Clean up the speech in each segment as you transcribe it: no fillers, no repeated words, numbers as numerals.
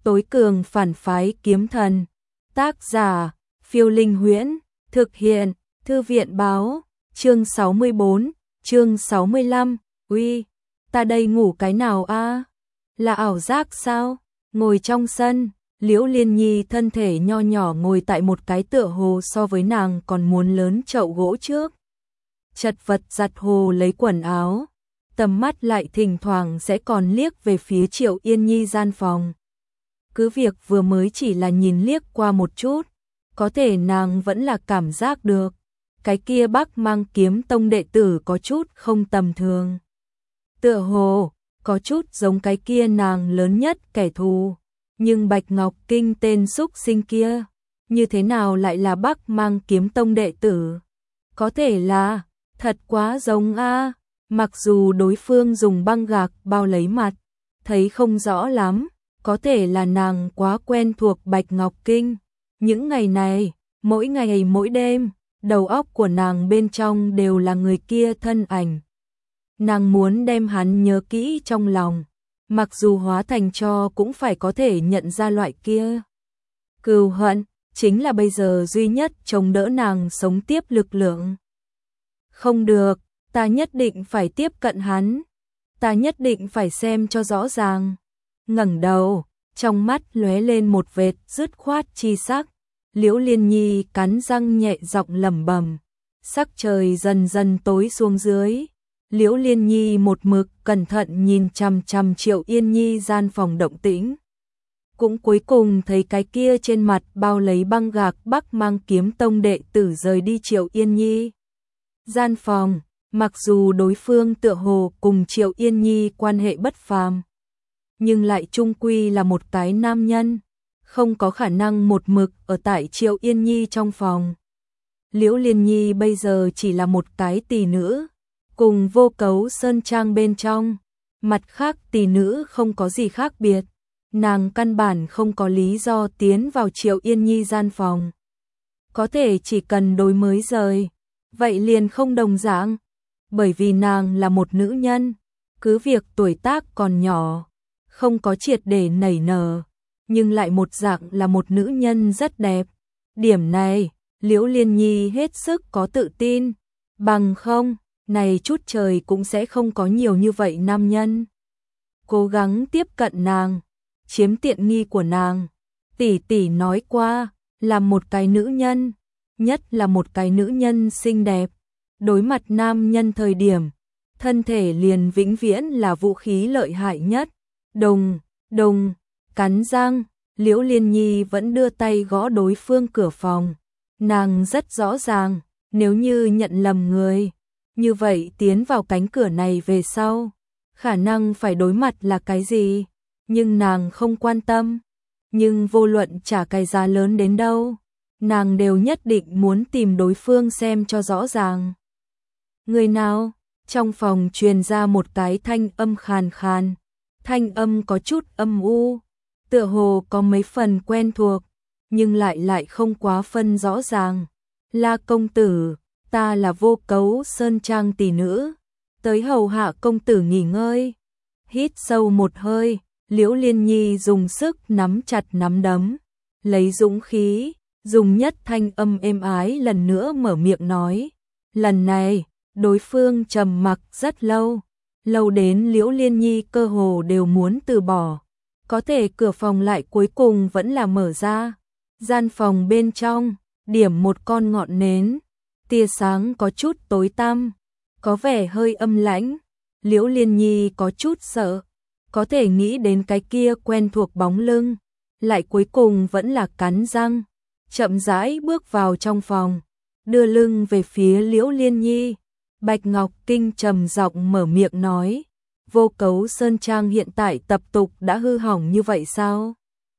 tối cường phản phái kiếm thần. Tác giả, Phiêu Linh Huyễn, thực hiện, Thư viện báo, chương 64, chương 65, uy, ta đây ngủ cái nào a? Là ảo giác sao? Ngồi trong sân, Liễu Liên Nhi thân thể nho nhỏ ngồi tại một cái tựa hồ so với nàng còn muốn lớn chậu gỗ trước. Chật vật giặt hồ lấy quần áo, tầm mắt lại thỉnh thoảng sẽ còn liếc về phía Triệu Yên Nhi gian phòng. Cứ việc vừa mới chỉ là nhìn liếc qua một chút, có thể nàng vẫn là cảm giác được, cái kia Bắc Mang Kiếm Tông đệ tử có chút không tầm thường. Tựa hồ, có chút giống cái kia nàng lớn nhất kẻ thù, nhưng Bạch Ngọc Kinh tên xúc sinh kia, như thế nào lại là Bắc Mang Kiếm Tông đệ tử? Có thể là, thật quá giống a. Mặc dù đối phương dùng băng gạc bao lấy mặt, thấy không rõ lắm, có thể là nàng quá quen thuộc Bạch Ngọc Kinh. Những ngày này, mỗi ngày mỗi đêm, đầu óc của nàng bên trong đều là người kia thân ảnh. Nàng muốn đem hắn nhớ kỹ trong lòng, mặc dù hóa thành tro cũng phải có thể nhận ra loại kia. Cừu hận, chính là bây giờ duy nhất chống đỡ nàng sống tiếp lực lượng. Không được, ta nhất định phải tiếp cận hắn, ta nhất định phải xem cho rõ ràng. Ngẩng đầu, trong mắt lóe lên một vệt dứt khoát chi sắc. Liễu Liên Nhi cắn răng nhẹ giọng lẩm bẩm. Sắc trời dần dần tối xuống dưới. Liễu Liên Nhi một mực cẩn thận nhìn chằm chằm Triệu Yên Nhi gian phòng động tĩnh. Cũng cuối cùng thấy cái kia trên mặt bao lấy băng gạc Bắc Mang Kiếm Tông đệ tử rời đi Triệu Yên Nhi gian phòng, mặc dù đối phương tựa hồ cùng Triệu Yên Nhi quan hệ bất phàm, nhưng lại chung quy là một cái nam nhân, không có khả năng một mực ở tại Triệu Yên Nhi trong phòng. Liễu Liên Nhi bây giờ chỉ là một cái tỷ nữ, cùng Vô Cấu Sơn Trang bên trong, mặt khác tỷ nữ không có gì khác biệt, nàng căn bản không có lý do tiến vào Triệu Yên Nhi gian phòng. Có thể chỉ cần đối mới rời, vậy liền không đồng dạng, bởi vì nàng là một nữ nhân, cứ việc tuổi tác còn nhỏ, không có triệt để nảy nở, nhưng lại một dạng là một nữ nhân rất đẹp. Điểm này, Liễu Liên Nhi hết sức có tự tin, bằng không, này chút trời cũng sẽ không có nhiều như vậy nam nhân cố gắng tiếp cận nàng, chiếm tiện nghi của nàng. Tỷ tỷ nói qua, là một cái nữ nhân, nhất là một cái nữ nhân xinh đẹp, đối mặt nam nhân thời điểm, thân thể liền vĩnh viễn là vũ khí lợi hại nhất. Đùng, đùng, cắn răng, Liễu Liên Nhi vẫn đưa tay gõ đối phương cửa phòng. Nàng rất rõ ràng, nếu như nhận lầm người, như vậy tiến vào cánh cửa này về sau, khả năng phải đối mặt là cái gì, nhưng nàng không quan tâm. Nhưng vô luận trả cái giá lớn đến đâu, nàng đều nhất định muốn tìm đối phương xem cho rõ ràng. Người nào? Trong phòng truyền ra một cái thanh âm khàn khàn, thanh âm có chút âm u, tựa hồ có mấy phần quen thuộc, nhưng lại không quá phân rõ ràng. La công tử, ta là Vô Cấu Sơn Trang tỷ nữ, tới hầu hạ công tử nghỉ ngơi. Hít sâu một hơi, Liễu Liên Nhi dùng sức nắm chặt nắm đấm, lấy dũng khí, dùng nhất thanh âm êm ái lần nữa mở miệng nói. Lần này, đối phương trầm mặc rất lâu, lâu đến Liễu Liên Nhi cơ hồ đều muốn từ bỏ. Có thể cửa phòng lại cuối cùng vẫn là mở ra. Gian phòng bên trong, điểm một con ngọn nến, tia sáng có chút tối tăm, có vẻ hơi âm lãnh. Liễu Liên Nhi có chút sợ, có thể nghĩ đến cái kia quen thuộc bóng lưng, lại cuối cùng vẫn là cắn răng, chậm rãi bước vào trong phòng, đưa lưng về phía Liễu Liên Nhi. Bạch Ngọc Kinh trầm giọng mở miệng nói, Vô Cấu Sơn Trang hiện tại tập tục đã hư hỏng như vậy sao?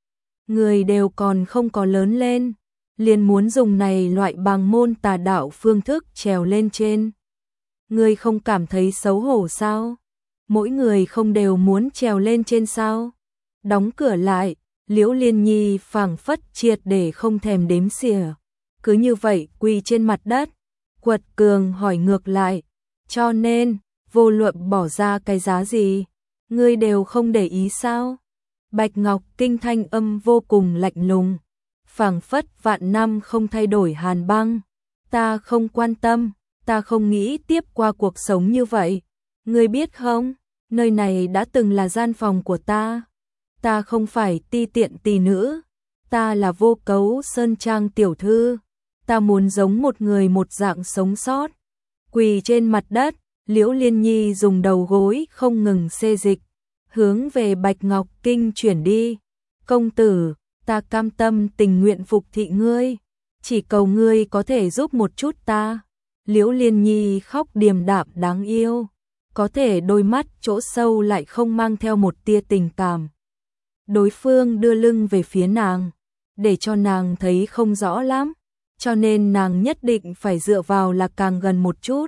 Người đều còn không có lớn lên, liền muốn dùng này loại bằng môn tà đạo phương thức trèo lên trên. Người không cảm thấy xấu hổ sao? Mỗi người không đều muốn trèo lên trên sao? Đóng cửa lại, Liễu Liên Nhi phảng phất triệt để không thèm đếm xỉa, cứ như vậy quỳ trên mặt đất. Quật cường hỏi ngược lại, cho nên, vô luận bỏ ra cái giá gì, ngươi đều không để ý sao? Bạch Ngọc Kinh thanh âm vô cùng lạnh lùng, phảng phất vạn năm không thay đổi hàn băng. Ta không quan tâm, ta không nghĩ tiếp qua cuộc sống như vậy. Ngươi biết không, nơi này đã từng là gian phòng của ta. Ta không phải ti tiện tỷ nữ, ta là Vô Cấu Sơn Trang tiểu thư. Ta muốn giống một người một dạng sống sót. Quỳ trên mặt đất, Liễu Liên Nhi dùng đầu gối không ngừng xê dịch, hướng về Bạch Ngọc Kinh chuyển đi. Công tử, ta cam tâm tình nguyện phục thị ngươi, chỉ cầu ngươi có thể giúp một chút ta. Liễu Liên Nhi khóc điềm đạm đáng yêu, có thể đôi mắt chỗ sâu lại không mang theo một tia tình cảm. Đối phương đưa lưng về phía nàng, để cho nàng thấy không rõ lắm, cho nên nàng nhất định phải dựa vào là càng gần một chút.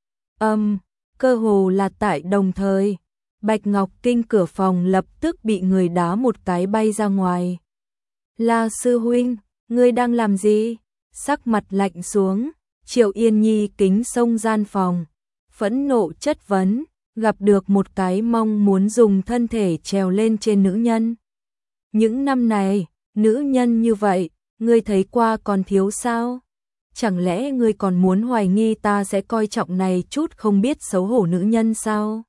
Cơ hồ là tại đồng thời, Bạch Ngọc Kinh cửa phòng lập tức bị người đá một cái bay ra ngoài. La sư huynh, ngươi đang làm gì? Sắc mặt lạnh xuống, Triệu Yên Nhi kính xông gian phòng, phẫn nộ chất vấn, gặp được một cái mong muốn dùng thân thể trèo lên trên nữ nhân. Những năm này, nữ nhân như vậy, ngươi thấy qua còn thiếu sao? Chẳng lẽ ngươi còn muốn hoài nghi ta sẽ coi trọng này chút không biết xấu hổ nữ nhân sao?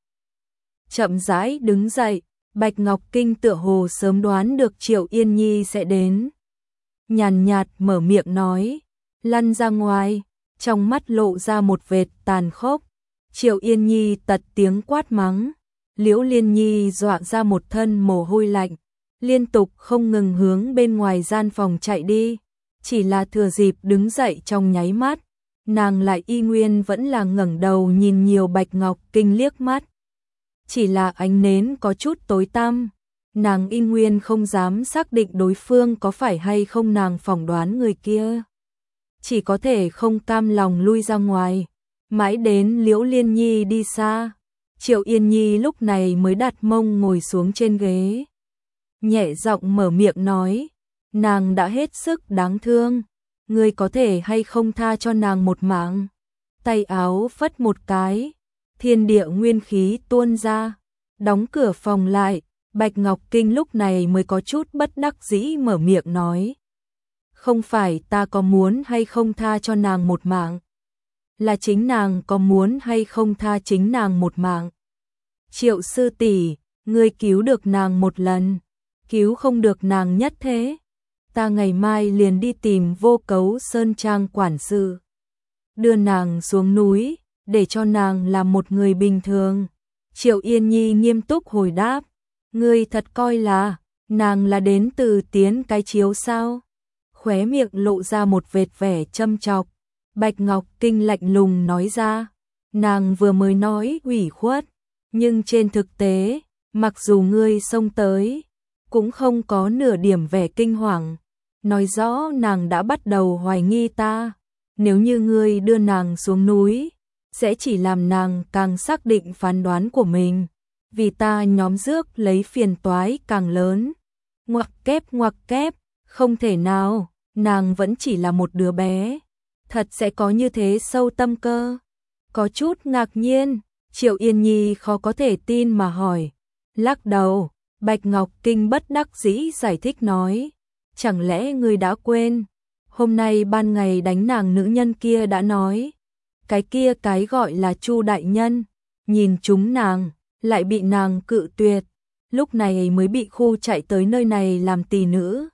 Chậm rãi đứng dậy, Bạch Ngọc Kinh tựa hồ sớm đoán được Triệu Yên Nhi sẽ đến. Nhàn nhạt mở miệng nói, lăn ra ngoài, trong mắt lộ ra một vệt tàn khốc. Triệu Yên Nhi tật tiếng quát mắng, Liễu Liên Nhi dọa ra một thân mồ hôi lạnh, liên tục không ngừng hướng bên ngoài gian phòng chạy đi. Chỉ là thừa dịp đứng dậy trong nháy mắt, nàng lại y nguyên vẫn là ngẩng đầu nhìn nhiều Bạch Ngọc Kinh liếc mắt. Chỉ là ánh nến có chút tối tăm, nàng y nguyên không dám xác định đối phương có phải hay không nàng phỏng đoán người kia. Chỉ có thể không cam lòng lui ra ngoài, mãi đến Liễu Liên Nhi đi xa, Triệu Yên Nhi lúc này mới đặt mông ngồi xuống trên ghế. Nhẹ giọng mở miệng nói, nàng đã hết sức đáng thương, ngươi có thể hay không tha cho nàng một mạng. Tay áo phất một cái, thiên địa nguyên khí tuôn ra, đóng cửa phòng lại, Bạch Ngọc Kinh lúc này mới có chút bất đắc dĩ mở miệng nói. Không phải ta có muốn hay không tha cho nàng một mạng, là chính nàng có muốn hay không tha chính nàng một mạng. Triệu sư tỷ, ngươi cứu được nàng một lần, cứu không được nàng nhất thế. Ta ngày mai liền đi tìm Vô Cấu Sơn Trang quản sự, đưa nàng xuống núi, để cho nàng làm một người bình thường. Triệu Yên Nhi nghiêm túc hồi đáp, ngươi thật coi là, nàng là đến từ Tiến Cái Chiếu sao? Khóe miệng lộ ra một vệt vẻ châm chọc, Bạch Ngọc Kinh lạnh lùng nói ra, nàng vừa mới nói ủy khuất, nhưng trên thực tế, mặc dù ngươi xông tới, cũng không có nửa điểm vẻ kinh hoàng, nói rõ nàng đã bắt đầu hoài nghi ta. Nếu như ngươi đưa nàng xuống núi, sẽ chỉ làm nàng càng xác định phán đoán của mình, vì ta nhóm rước lấy phiền toái càng lớn. Ngoặc kép, không thể nào, nàng vẫn chỉ là một đứa bé, thật sẽ có như thế sâu tâm cơ. Có chút ngạc nhiên, Triệu Yên Nhi khó có thể tin mà hỏi, lắc đầu. Bạch Ngọc Kinh bất đắc dĩ giải thích nói, chẳng lẽ ngươi đã quên, hôm nay ban ngày đánh nàng nữ nhân kia đã nói, cái kia cái gọi là Chu đại nhân, nhìn chúng nàng, lại bị nàng cự tuyệt, lúc này mới bị khu chạy tới nơi này làm tỳ nữ.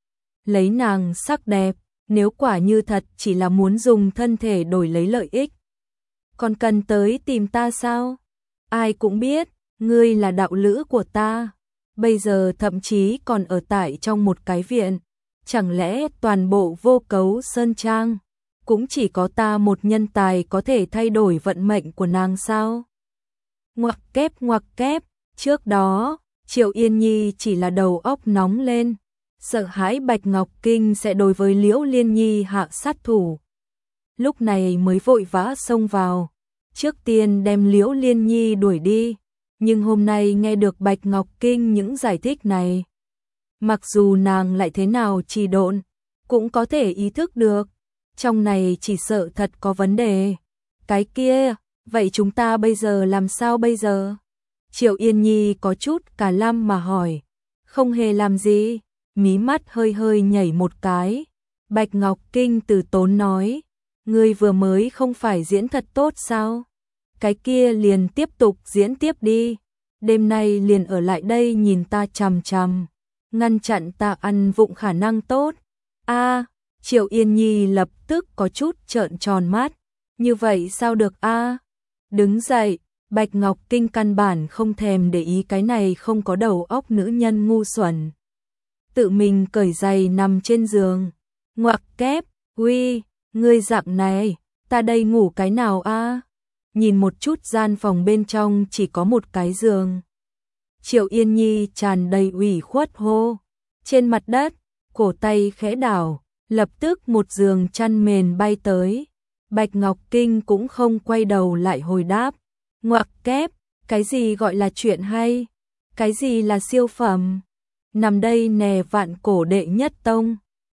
Lấy nàng sắc đẹp, nếu quả như thật chỉ là muốn dùng thân thể đổi lấy lợi ích, còn cần tới tìm ta sao? Ai cũng biết, ngươi là đạo lữ của ta. Bây giờ thậm chí còn ở tại trong một cái viện, chẳng lẽ toàn bộ Vô Cấu Sơn Trang cũng chỉ có ta một nhân tài có thể thay đổi vận mệnh của nàng sao? Ngoặc kép, trước đó, Triệu Yên Nhi chỉ là đầu óc nóng lên, sợ hãi Bạch Ngọc Kinh sẽ đối với Liễu Liên Nhi hạ sát thủ. Lúc này mới vội vã xông vào, trước tiên đem Liễu Liên Nhi đuổi đi. Nhưng hôm nay nghe được Bạch Ngọc Kinh những giải thích này, mặc dù nàng lại thế nào trì độn, cũng có thể ý thức được, trong này chỉ sợ thật có vấn đề. Cái kia, vậy chúng ta bây giờ làm sao bây giờ? Triệu Yên Nhi có chút cả lăm mà hỏi. Không hề làm gì, mí mắt hơi hơi nhảy một cái. Bạch Ngọc Kinh từ tốn nói, ngươi vừa mới không phải diễn thật tốt sao? Cái kia liền tiếp tục diễn tiếp đi, đêm nay liền ở lại đây nhìn ta chằm chằm, ngăn chặn ta ăn vụng khả năng tốt. A, Triệu Yên Nhi lập tức có chút trợn tròn mắt, như vậy sao được a? Đứng dậy, Bạch Ngọc Kinh căn bản không thèm để ý cái này không có đầu óc nữ nhân ngu xuẩn. Tự mình cởi giày nằm trên giường, ngoặc kép, uy, ngươi dạng này, ta đây ngủ cái nào a? Nhìn một chút gian phòng bên trong chỉ có một cái giường. Triệu Yên Nhi tràn đầy ủy khuất hô. Trên mặt đất, cổ tay khẽ đảo, lập tức một giường chăn mền bay tới. Bạch Ngọc Kinh cũng không quay đầu lại hồi đáp. Ngoặc kép, cái gì gọi là chuyện hay? Cái gì là siêu phẩm? Nằm đây nè vạn cổ đệ nhất tông.